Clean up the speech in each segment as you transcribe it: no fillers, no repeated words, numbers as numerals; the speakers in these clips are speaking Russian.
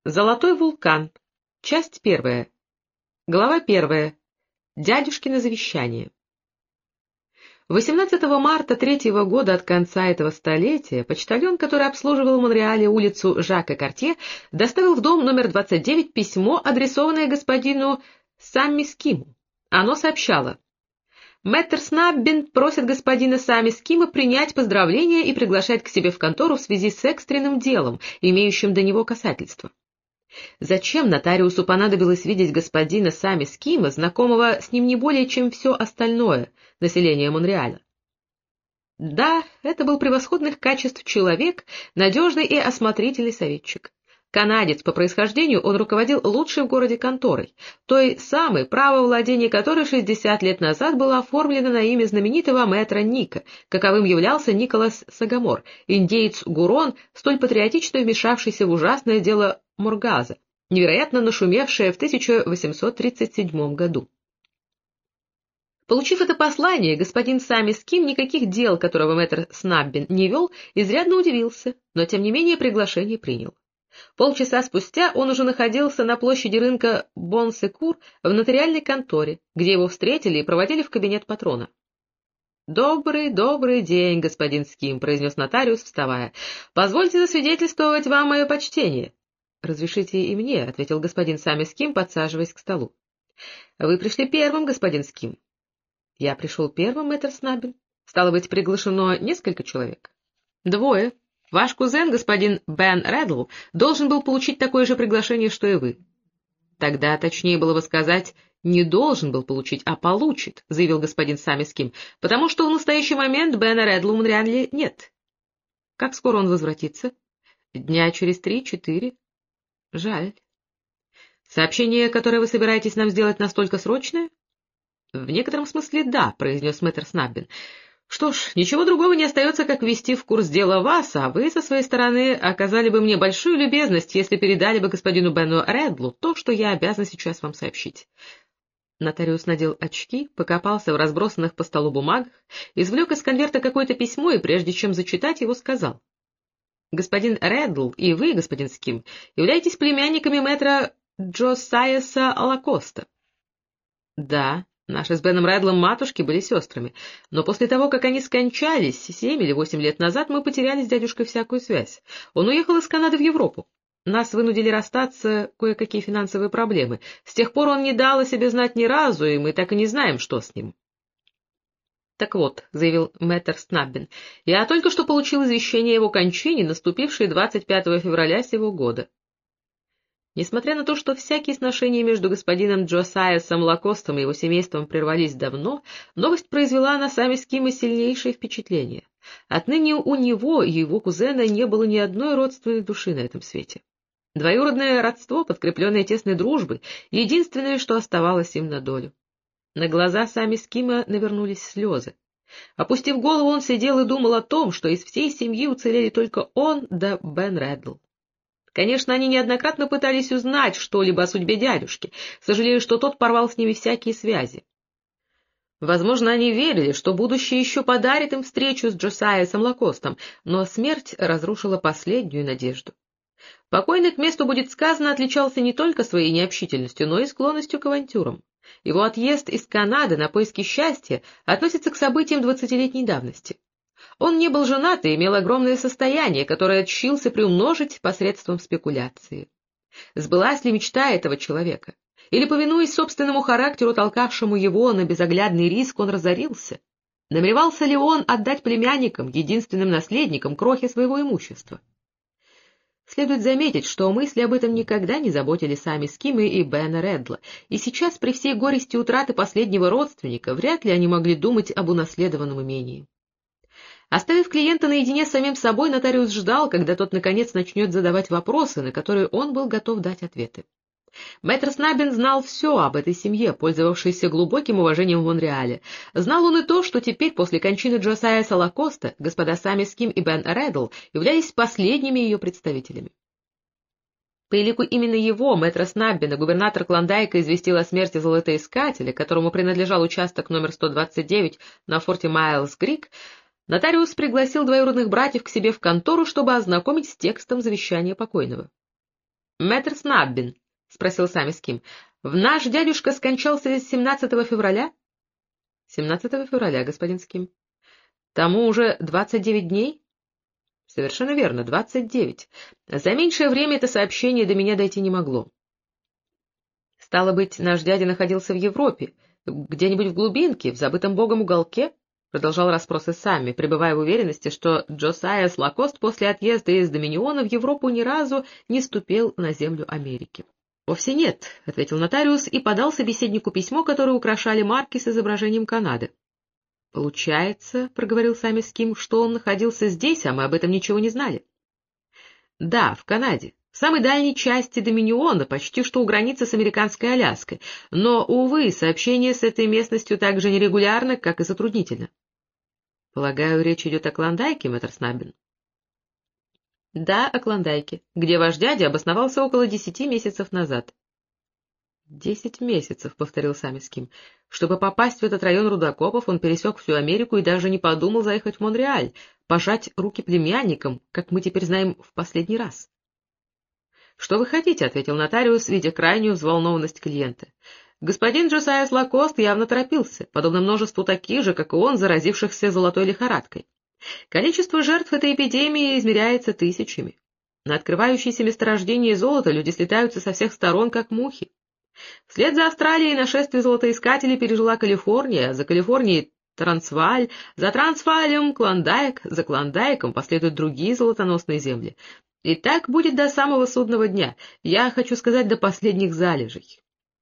Золотой вулкан. Часть первая. Глава первая. Дядюшкино завещание. 18 марта третьего года от конца этого столетия почтальон, который обслуживал в Монреале улицу Жака Картье, доставил в дом номер 29 письмо, адресованное господину Самми Скиму. Оно сообщало: «Мэттер Снаббин просит господина Самми Скима принять поздравления и приглашает к себе в контору в связи с экстренным делом, имеющим до него касательство». Зачем нотариусу понадобилось видеть господина Самми Скима, знакомого с ним не более, чем все остальное население Монреаля? Да, это был превосходных качеств человек, надежный и осмотрительный советчик. Канадец по происхождению, он руководил лучшей в городе конторой, той самой, право владения которой 60 лет назад было оформлено на имя знаменитого мэтра Ника, каковым являлся Николас Сагамор, индеец-гурон, столь патриотично вмешавшийся в ужасное дело Моргаза, невероятно нашумевшее в 1837 году. Получив это послание, господин Самми Ским, никаких дел, которого мэтр Снаббин не вел, изрядно удивился, но тем не менее приглашение принял. Полчаса спустя он уже находился на площади рынка Бон-Секур в нотариальной конторе, где его встретили и проводили в кабинет патрона. Добрый день, господин Ским», — произнес нотариус, вставая. «Позвольте засвидетельствовать вам мое почтение». «Разрешите и мне», — ответил господин Самми Ским, подсаживаясь к столу. «Вы пришли первым, господин Ским». «Я пришел первым, мэтр Снаббин. Стало быть, приглашено несколько человек?» «Двое. Ваш кузен, господин Бен Реддл, должен был получить такое же приглашение, что и вы». «Тогда точнее было бы сказать, не должен был получить, а получит», — заявил господин Самми Ским, «потому что в настоящий момент Бена Реддла в Монреале нет». «Как скоро он возвратится?» «Дня через 3-4. Жаль». «Сообщение, которое вы собираетесь нам сделать, настолько срочное?» «В некотором смысле да», — произнес мэтр Снаббин. «Что ж, ничего другого не остается, как ввести в курс дела вас, а вы со своей стороны оказали бы мне большую любезность, если передали бы господину Бену Реддлу то, что я обязан сейчас вам сообщить». Нотариус надел очки, покопался в разбросанных по столу бумагах, извлек из конверта какое-то письмо и, прежде чем зачитать его, сказал: «Господин Реддл и вы, господин Ским, являетесь племянниками мэтра Джосайеса Лакоста». «Да». Наши с Беном Реддлом матушки были сестрами, но после того, как они скончались 7 или 8 лет назад, мы потеряли с дядюшкой всякую связь. Он уехал из Канады в Европу. Нас вынудили расстаться кое-какие финансовые проблемы. С тех пор он не дал о себе знать ни разу, и мы так и не знаем, что с ним. «Так вот», — заявил мэтр Снаббин, — «я только что получил извещение о его кончине, наступившей 25 февраля сего года». Несмотря на то, что всякие сношения между господином Джосайесом Лакостом и его семейством прервались давно, новость произвела на Самми Скима сильнейшее впечатление. Отныне у него и его кузена не было ни одной родственной души на этом свете. Двоюродное родство, подкрепленное тесной дружбой, единственное, что оставалось им на долю. На глаза Самми Скима навернулись слезы. Опустив голову, он сидел и думал о том, что из всей семьи уцелели только он да Бен Реддл. Конечно, они неоднократно пытались узнать что-либо о судьбе дядюшки, сожалея, что тот порвал с ними всякие связи. Возможно, они верили, что будущее еще подарит им встречу с Джосайесом Лакостом, но смерть разрушила последнюю надежду. Покойный, к месту будет сказано, отличался не только своей необщительностью, но и склонностью к авантюрам. Его отъезд из Канады на поиски счастья относится к событиям 20-летней давности. Он не был женат и имел огромное состояние, которое тщился приумножить посредством спекуляции. Сбылась ли мечта этого человека? Или, повинуясь собственному характеру, толкавшему его на безоглядный риск, он разорился? Намеревался ли он отдать племянникам, единственным наследникам, крохи своего имущества? Следует заметить, что мысли об этом никогда не заботили Самми Скима и Бена Реддла, и сейчас, при всей горести утраты последнего родственника, вряд ли они могли думать об унаследованном имении. Оставив клиента наедине с самим собой, нотариус ждал, когда тот наконец начнет задавать вопросы, на которые он был готов дать ответы. Мэтр Снаббин знал все об этой семье, пользовавшейся глубоким уважением в Монреале. Знал он и то, что теперь, после кончины Джосайеса Лакоста, господа Самми Ским и Бен Реддл являлись последними ее представителями. По элику именно его, мэтра Снаббина, губернатор Клондайка известил о смерти золотоискателя, которому принадлежал участок номер 129 на форте Майлз-Крик. Нотариус пригласил двоюродных братьев к себе в контору, чтобы ознакомить с текстом завещания покойного. Мэтр Снаббин, — спросил Самис Ким, — наш дядюшка скончался 17 февраля? — 17 февраля, господин Ским. — Тому уже 29 дней? — Совершенно верно, 29. За меньшее время это сообщение до меня дойти не могло. — Стало быть, наш дядя находился в Европе, где-нибудь в глубинке, в забытом богом уголке? — продолжал расспросы Самми, пребывая в уверенности, что Джосайас Лакост после отъезда из Доминиона в Европу ни разу не ступил на землю Америки. — Вовсе нет, — ответил нотариус и подал собеседнику письмо, которое украшали марки с изображением Канады. — Получается, — проговорил Самис Ким, — что он находился здесь, а мы об этом ничего не знали. — Да, в Канаде. В самой дальней части Доминиона, почти что у границы с американской Аляской, но, увы, сообщение с этой местностью так же нерегулярно, как и затруднительно. — Полагаю, речь идет о Клондайке, мэтр Снаббин? — Да, о Клондайке, где ваш дядя обосновался около 10 месяцев назад. — 10 месяцев, — повторил Самис Ким. Чтобы попасть в этот район рудокопов, он пересек всю Америку и даже не подумал заехать в Монреаль, пожать руки племянникам, как мы теперь знаем, в последний раз. — Что вы хотите? — ответил нотариус, видя крайнюю взволнованность клиента. Господин Джосайас Лакост явно торопился, подобно множеству таких же, как и он, заразившихся золотой лихорадкой. Количество жертв этой эпидемии измеряется тысячами. На открывающиеся месторождения золота люди слетаются со всех сторон, как мухи. Вслед за Австралией нашествие золотоискателей пережила Калифорния, за Калифорнией — Трансвааль, за Трансваалем — Клондайк, за Клондайком последуют другие золотоносные земли. И так будет до самого судного дня, я хочу сказать, до последних залежей.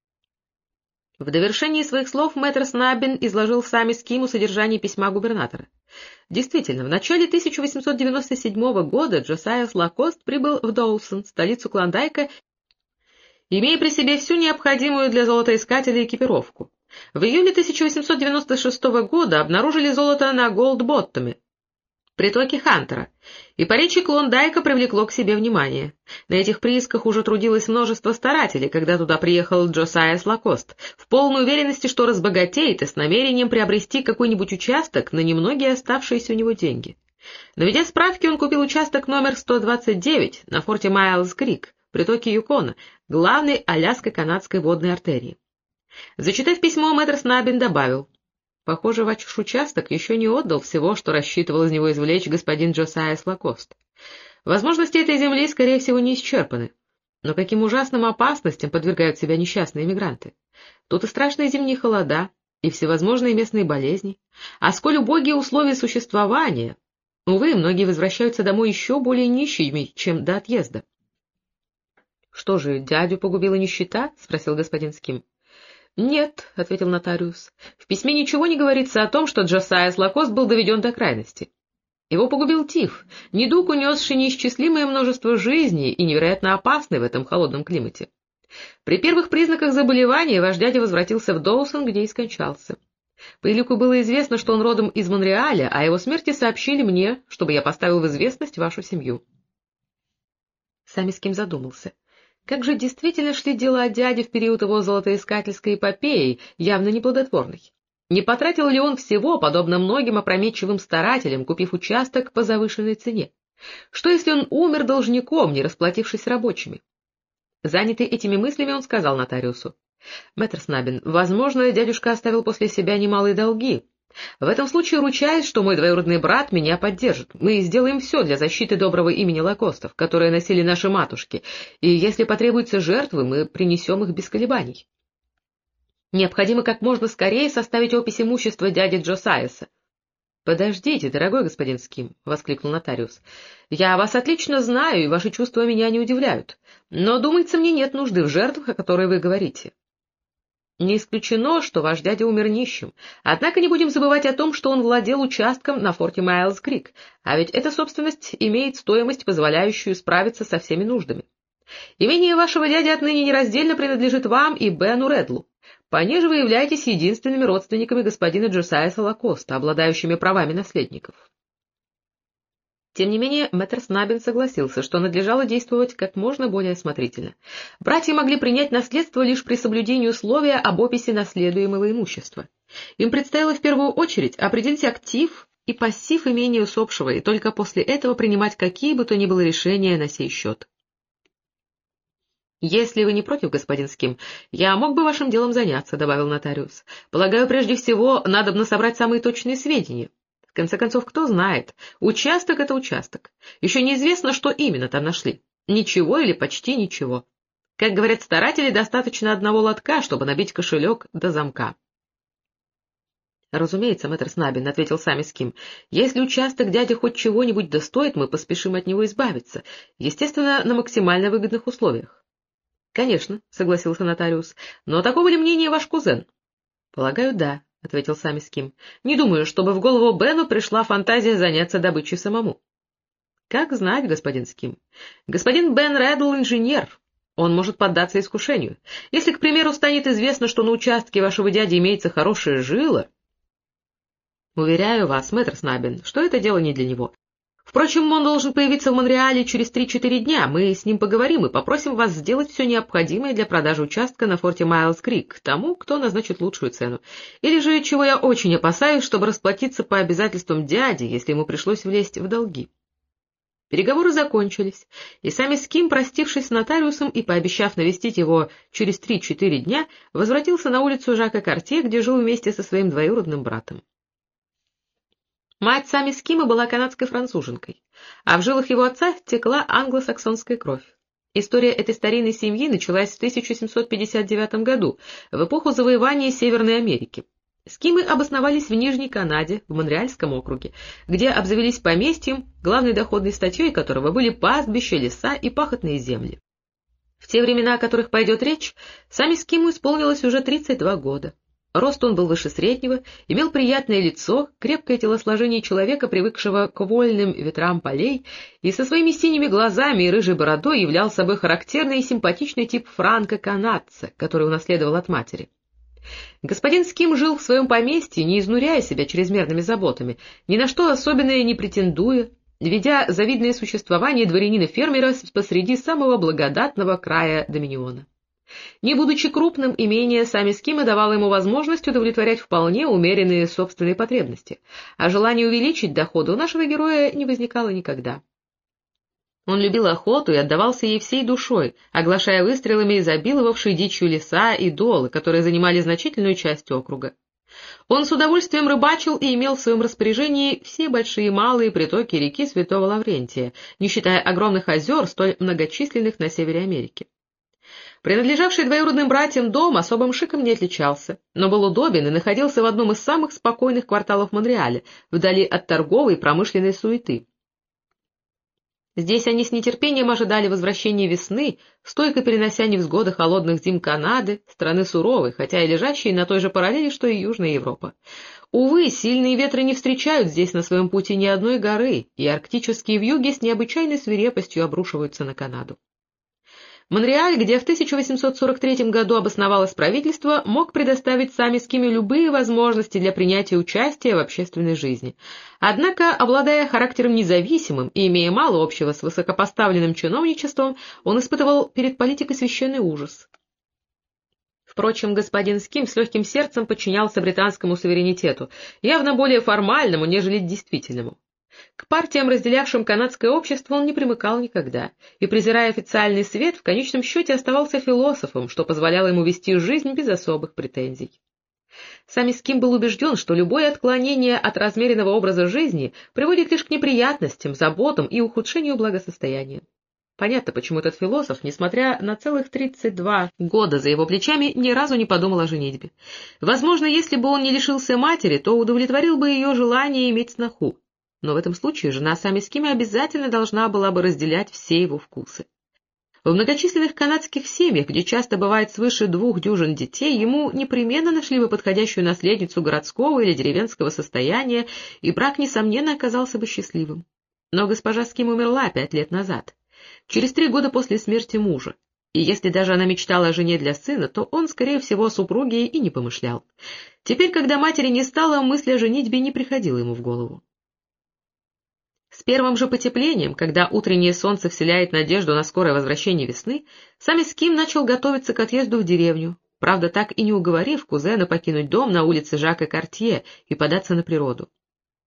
В довершении своих слов мэтр Снаббин изложил Самис Киму содержание письма губернатора. Действительно, в начале 1897 года Джосайас Лакост прибыл в Доусон, столицу Клондайка, имея при себе всю необходимую для золотоискателей экипировку. В июле 1896 года обнаружили золото на Голд-Боттоме, притоке Хантера, и поречье Клондайка привлекло к себе внимание. На этих приисках уже трудилось множество старателей, когда туда приехал Джосайас Лакост, в полной уверенности, что разбогатеет, и с намерением приобрести какой-нибудь участок на немногие оставшиеся у него деньги. Наведя справки, он купил участок номер 129 на форте Майлз-Крик, притоке Юкона, главной аляско-канадской водной артерии. Зачитав письмо, мэтр Снаббин добавил: «Похоже, ваш участок еще не отдал всего, что рассчитывал из него извлечь господин Джосайас Лакост. Возможности этой земли, скорее всего, не исчерпаны. Но каким ужасным опасностям подвергают себя несчастные эмигранты? Тут и страшные зимние холода, и всевозможные местные болезни. А сколь убогие условия существования! Увы, многие возвращаются домой еще более нищими, чем до отъезда». — Что же, дядю погубила нищета? — спросил господин Ским. — Нет, — ответил нотариус, — в письме ничего не говорится о том, что Джосайас Лакост был доведен до крайности. Его погубил тиф, недуг, унесший неисчислимое множество жизней и невероятно опасный в этом холодном климате. При первых признаках заболевания ваш дядя возвратился в Доусон, где и скончался. По элику было известно, что он родом из Монреаля, а о его смерти сообщили мне, чтобы я поставил в известность вашу семью. Самис Ким задумался. Как же действительно шли дела дяди в период его золотоискательской эпопеи, явно неплодотворной? Не потратил ли он всего, подобно многим опрометчивым старателям, купив участок по завышенной цене? Что, если он умер должником, не расплатившись рабочими? Занятый этими мыслями, он сказал нотариусу: — Мэтр Снаббин, возможно, дядюшка оставил после себя немалые долги. В этом случае ручаюсь, что мой двоюродный брат меня поддержит. Мы сделаем все для защиты доброго имени Лакостов, которое носили наши матушки, и если потребуются жертвы, мы принесем их без колебаний. Необходимо как можно скорее составить опись имущества дяди Джосайаса. — Подождите, дорогой господин Ским, — воскликнул нотариус. — Я вас отлично знаю, и ваши чувства меня не удивляют. Но, думается, мне нет нужды в жертвах, о которой вы говорите. Не исключено, что ваш дядя умер нищим, однако не будем забывать о том, что он владел участком на форте Майлз-Крик, а ведь эта собственность имеет стоимость, позволяющую справиться со всеми нуждами. Имение вашего дяди отныне нераздельно принадлежит вам и Бену Редлу. Понеже вы являетесь единственными родственниками господина Джосайаса Лакоста, обладающими правами наследников. Тем не менее, мэтр Снаббин согласился, что надлежало действовать как можно более осмотрительно. Братья могли принять наследство лишь при соблюдении условия об описи наследуемого имущества. Им предстояло в первую очередь определить актив и пассив имения усопшего, и только после этого принимать какие бы то ни было решения на сей счет. «Если вы не против, господин Ским, я мог бы вашим делом заняться», — добавил нотариус. «Полагаю, прежде всего, надобно собрать самые точные сведения. В конце концов, кто знает, участок — это участок. Еще неизвестно, что именно там нашли. Ничего или почти ничего. Как говорят старатели, достаточно одного лотка, чтобы набить кошелек до замка». «Разумеется, мэтр Снаббин», — ответил сами Ским. «Если участок дяди хоть чего-нибудь достоит, мы поспешим от него избавиться, естественно, на максимально выгодных условиях». «Конечно», — согласился нотариус. «Но такого ли мнения ваш кузен?» «Полагаю, да», — ответил сами Ским. «Не думаю, чтобы в голову Бену пришла фантазия заняться добычей самому». «Как знать, господин Ским. Господин Бен Рэддл — инженер. Он может поддаться искушению. Если, к примеру, станет известно, что на участке вашего дяди имеется хорошая жила...» «Уверяю вас, мэтр Снаббин, что это дело не для него. Впрочем, он должен появиться в Монреале через 3-4 дня. Мы с ним поговорим и попросим вас сделать все необходимое для продажи участка на форте Майлз-Крик тому, кто назначит лучшую цену. Или же, чего я очень опасаюсь, чтобы расплатиться по обязательствам дяди, если ему пришлось влезть в долги». Переговоры закончились, и сами Ским, простившись с нотариусом и пообещав навестить его через 3-4 дня, возвратился на улицу Жака Картье, где жил вместе со своим двоюродным братом. Мать сами Скима была канадской француженкой, а в жилах его отца текла англосаксонская кровь. История этой старинной семьи началась в 1759 году, в эпоху завоевания Северной Америки. Скимы обосновались в Нижней Канаде, в Монреальском округе, где обзавелись поместьем, главной доходной статьей которого были пастбища, леса и пахотные земли. В те времена, о которых пойдет речь, сами Скиму исполнилось уже 32 года. Рост он был выше среднего, имел приятное лицо, крепкое телосложение человека, привыкшего к вольным ветрам полей, и со своими синими глазами и рыжей бородой являл собой характерный и симпатичный тип франко-канадца, который унаследовал от матери. Господин Ским жил в своем поместье, не изнуряя себя чрезмерными заботами, ни на что особенное не претендуя, ведя завидное существование дворянина-фермера посреди самого благодатного края Доминиона. Не будучи крупным, имение сами Скима давало ему возможность удовлетворять вполне умеренные собственные потребности, а желание увеличить доходы у нашего героя не возникало никогда. Он любил охоту и отдавался ей всей душой, оглашая выстрелами изобиловавшие дичью леса и долы, которые занимали значительную часть округа. Он с удовольствием рыбачил и имел в своем распоряжении все большие и малые притоки реки Святого Лаврентия, не считая огромных озер, столь многочисленных на севере Америки. Принадлежавший двоюродным братьям дом особым шиком не отличался, но был удобен и находился в одном из самых спокойных кварталов Монреаля, вдали от торговой и промышленной суеты. Здесь они с нетерпением ожидали возвращения весны, стойко перенося невзгоды холодных зим Канады, страны суровой, хотя и лежащей на той же параллели, что и Южная Европа. Увы, сильные ветры не встречают здесь на своем пути ни одной горы, и арктические вьюги с необычайной свирепостью обрушиваются на Канаду. Монреаль, где в 1843 году обосновалось правительство, мог предоставить сами Скиму любые возможности для принятия участия в общественной жизни. Однако, обладая характером независимым и имея мало общего с высокопоставленным чиновничеством, он испытывал перед политикой священный ужас. Впрочем, господин Ским с легким сердцем подчинялся британскому суверенитету, явно более формальному, нежели действительному. К партиям, разделявшим канадское общество, он не примыкал никогда, и, презирая официальный свет, в конечном счете оставался философом, что позволяло ему вести жизнь без особых претензий. Сами Ским был убежден, что любое отклонение от размеренного образа жизни приводит лишь к неприятностям, заботам и ухудшению благосостояния. Понятно, почему этот философ, несмотря на целых 32 года за его плечами, ни разу не подумал о женитьбе. Возможно, если бы он не лишился матери, то удовлетворил бы ее желание иметь сноху. Но в этом случае жена сами Скима обязательно должна была бы разделять все его вкусы. В многочисленных канадских семьях, где часто бывает свыше 2 дюжин детей, ему непременно нашли бы подходящую наследницу городского или деревенского состояния, и брак, несомненно, оказался бы счастливым. Но госпожа Ским умерла 5 лет назад, через 3 года после смерти мужа, и если даже она мечтала о жене для сына, то он, скорее всего, о супруге и не помышлял. Теперь, когда матери не стало, мысль о женитьбе не приходила ему в голову. С первым же потеплением, когда утреннее солнце вселяет надежду на скорое возвращение весны, сами Ским начал готовиться к отъезду в деревню, правда, так и не уговорив кузена покинуть дом на улице Жака Картье и податься на природу.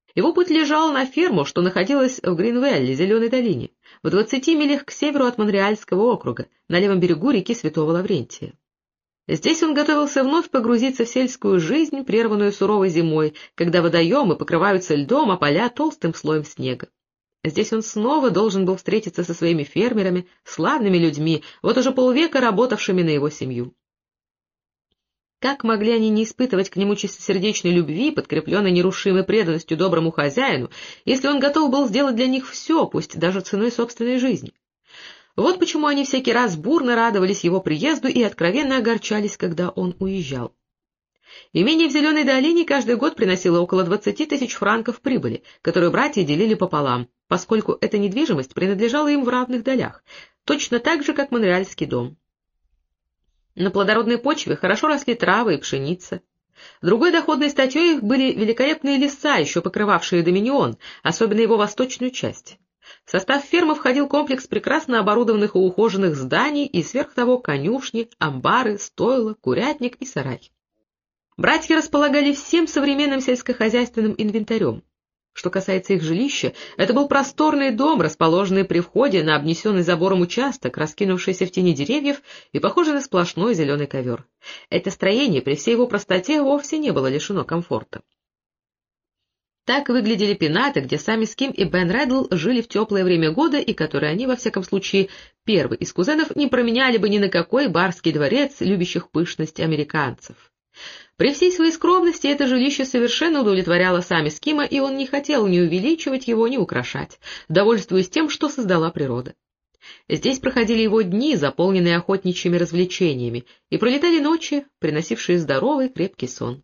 Его путь лежал на ферму, что находилась в Гринвелле, Зеленой долине, в 20 милях к северу от Монреальского округа, на левом берегу реки Святого Лаврентия. Здесь он готовился вновь погрузиться в сельскую жизнь, прерванную суровой зимой, когда водоемы покрываются льдом, а поля толстым слоем снега. Здесь он снова должен был встретиться со своими фермерами, славными людьми, вот уже полвека работавшими на его семью. Как могли они не испытывать к нему чистосердечной любви, подкрепленной нерушимой преданностью доброму хозяину, если он готов был сделать для них все, пусть даже ценой собственной жизни? Вот почему они всякий раз бурно радовались его приезду и откровенно огорчались, когда он уезжал. Имение в Зеленой долине каждый год приносило около 20 тысяч франков прибыли, которую братья делили пополам, поскольку эта недвижимость принадлежала им в равных долях, точно так же, как Монреальский дом. На плодородной почве хорошо росли травы и пшеница. Другой доходной статьей их были великолепные леса, еще покрывавшие Доминион, особенно его восточную часть. В состав фермы входил комплекс прекрасно оборудованных и ухоженных зданий и сверх того конюшни, амбары, стойла, курятник и сарай. Братья располагали всем современным сельскохозяйственным инвентарем. Что касается их жилища, это был просторный дом, расположенный при входе на обнесенный забором участок, раскинувшийся в тени деревьев и похожий на сплошной зеленый ковер. Это строение при всей его простоте вовсе не было лишено комфорта. Так выглядели пенаты, где сами Ским и Бен Реддл жили в теплое время года и которые они, во всяком случае, первый из кузенов, не променяли бы ни на какой барский дворец, любящих пышность американцев. При всей своей скромности это жилище совершенно удовлетворяло сами Скима, и он не хотел ни увеличивать его, ни украшать, довольствуясь тем, что создала природа. Здесь проходили его дни, заполненные охотничьими развлечениями, и пролетали ночи, приносившие здоровый крепкий сон.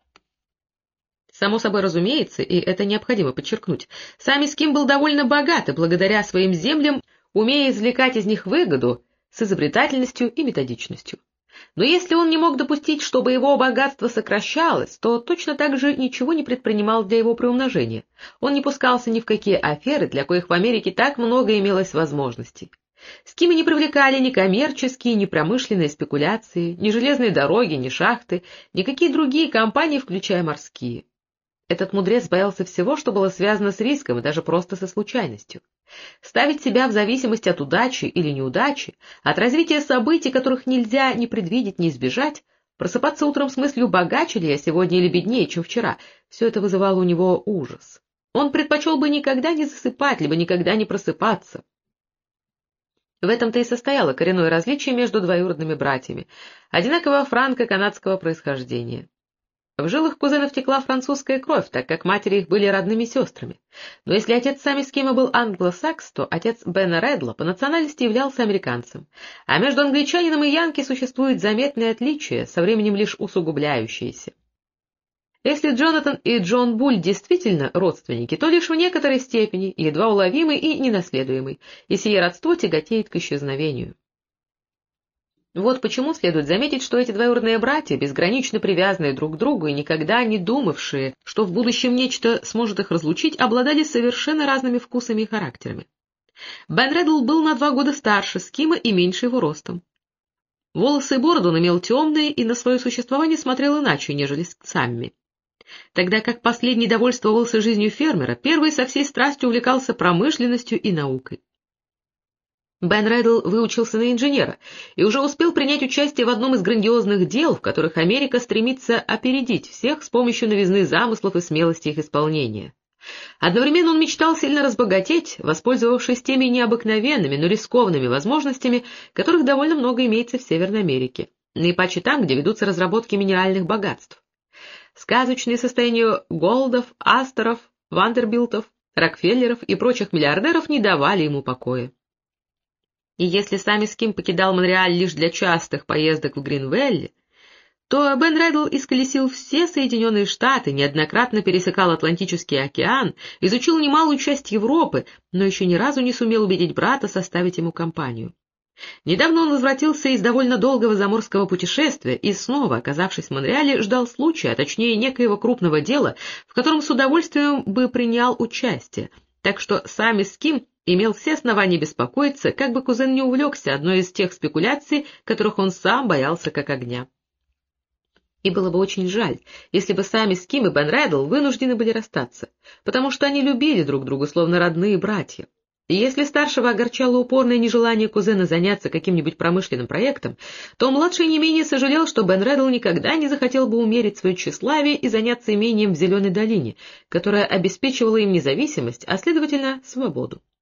Само собой разумеется, и это необходимо подчеркнуть, сами Ским был довольно богат и благодаря своим землям, умея извлекать из них выгоду с изобретательностью и методичностью. Но если он не мог допустить, чтобы его богатство сокращалось, то точно так же ничего не предпринимал для его приумножения. Он не пускался ни в какие аферы, для коих в Америке так много имелось возможностей. Скима не привлекали ни коммерческие, ни промышленные спекуляции, ни железные дороги, ни шахты, никакие другие компании, включая морские. Этот мудрец боялся всего, что было связано с риском и даже просто со случайностью. Ставить себя в зависимости от удачи или неудачи, от развития событий, которых нельзя ни предвидеть, ни избежать, просыпаться утром с мыслью, богаче ли я сегодня или беднее, чем вчера, все это вызывало у него ужас. Он предпочел бы никогда не засыпать, либо никогда не просыпаться. В этом-то и состояло коренное различие между двоюродными братьями, одинаково франко-канадского происхождения. В жилах кузенов текла французская кровь, так как матери их были родными сестрами. Но если отец сами Скима был англосакс, то отец Бена Реддла по национальности являлся американцем. А между англичанином и янки существует заметное отличие, со временем лишь усугубляющееся. Если Джонатан и Джон Буль действительно родственники, то лишь в некоторой степени, едва уловимый и ненаследуемый, и сие родство тяготеет к исчезновению. Вот почему следует заметить, что эти двоюродные братья, безгранично привязанные друг к другу и никогда не думавшие, что в будущем нечто сможет их разлучить, обладали совершенно разными вкусами и характерами. Бен Реддл был на 2 года старше Скима и меньше его ростом. Волосы и бороду он имел темные и на свое существование смотрел иначе, нежели Самми. Тогда как последний довольствовался жизнью фермера, первый со всей страстью увлекался промышленностью и наукой. Бен Реддл выучился на инженера и уже успел принять участие в одном из грандиозных дел, в которых Америка стремится опередить всех с помощью новизны замыслов и смелости их исполнения. Одновременно он мечтал сильно разбогатеть, воспользовавшись теми необыкновенными, но рискованными возможностями, которых довольно много имеется в Северной Америке, наипаче там, где ведутся разработки минеральных богатств. Сказочные состояния Голдов, Асторов, Вандербилтов, Рокфеллеров и прочих миллиардеров не давали ему покоя. И если сами Ским покидал Монреаль лишь для частых поездок в Гринвелле, то Бен Реддл исколесил все Соединенные Штаты, неоднократно пересекал Атлантический океан, изучил немалую часть Европы, но еще ни разу не сумел убедить брата составить ему компанию. Недавно он возвратился из довольно долгого заморского путешествия и снова, оказавшись в Монреале, ждал случая, а точнее некоего крупного дела, в котором с удовольствием бы принял участие, так что сами Ским имел все основания беспокоиться, как бы кузен не увлекся одной из тех спекуляций, которых он сам боялся как огня. И было бы очень жаль, если бы сами Ским и Бен Рэддл вынуждены были расстаться, потому что они любили друг друга, словно родные братья. И если старшего огорчало упорное нежелание кузена заняться каким-нибудь промышленным проектом, то младший не менее сожалел, что Бен Рэддл никогда не захотел бы умерить свое тщеславие и заняться имением в Зеленой долине, которое обеспечивало им независимость, а следовательно, свободу.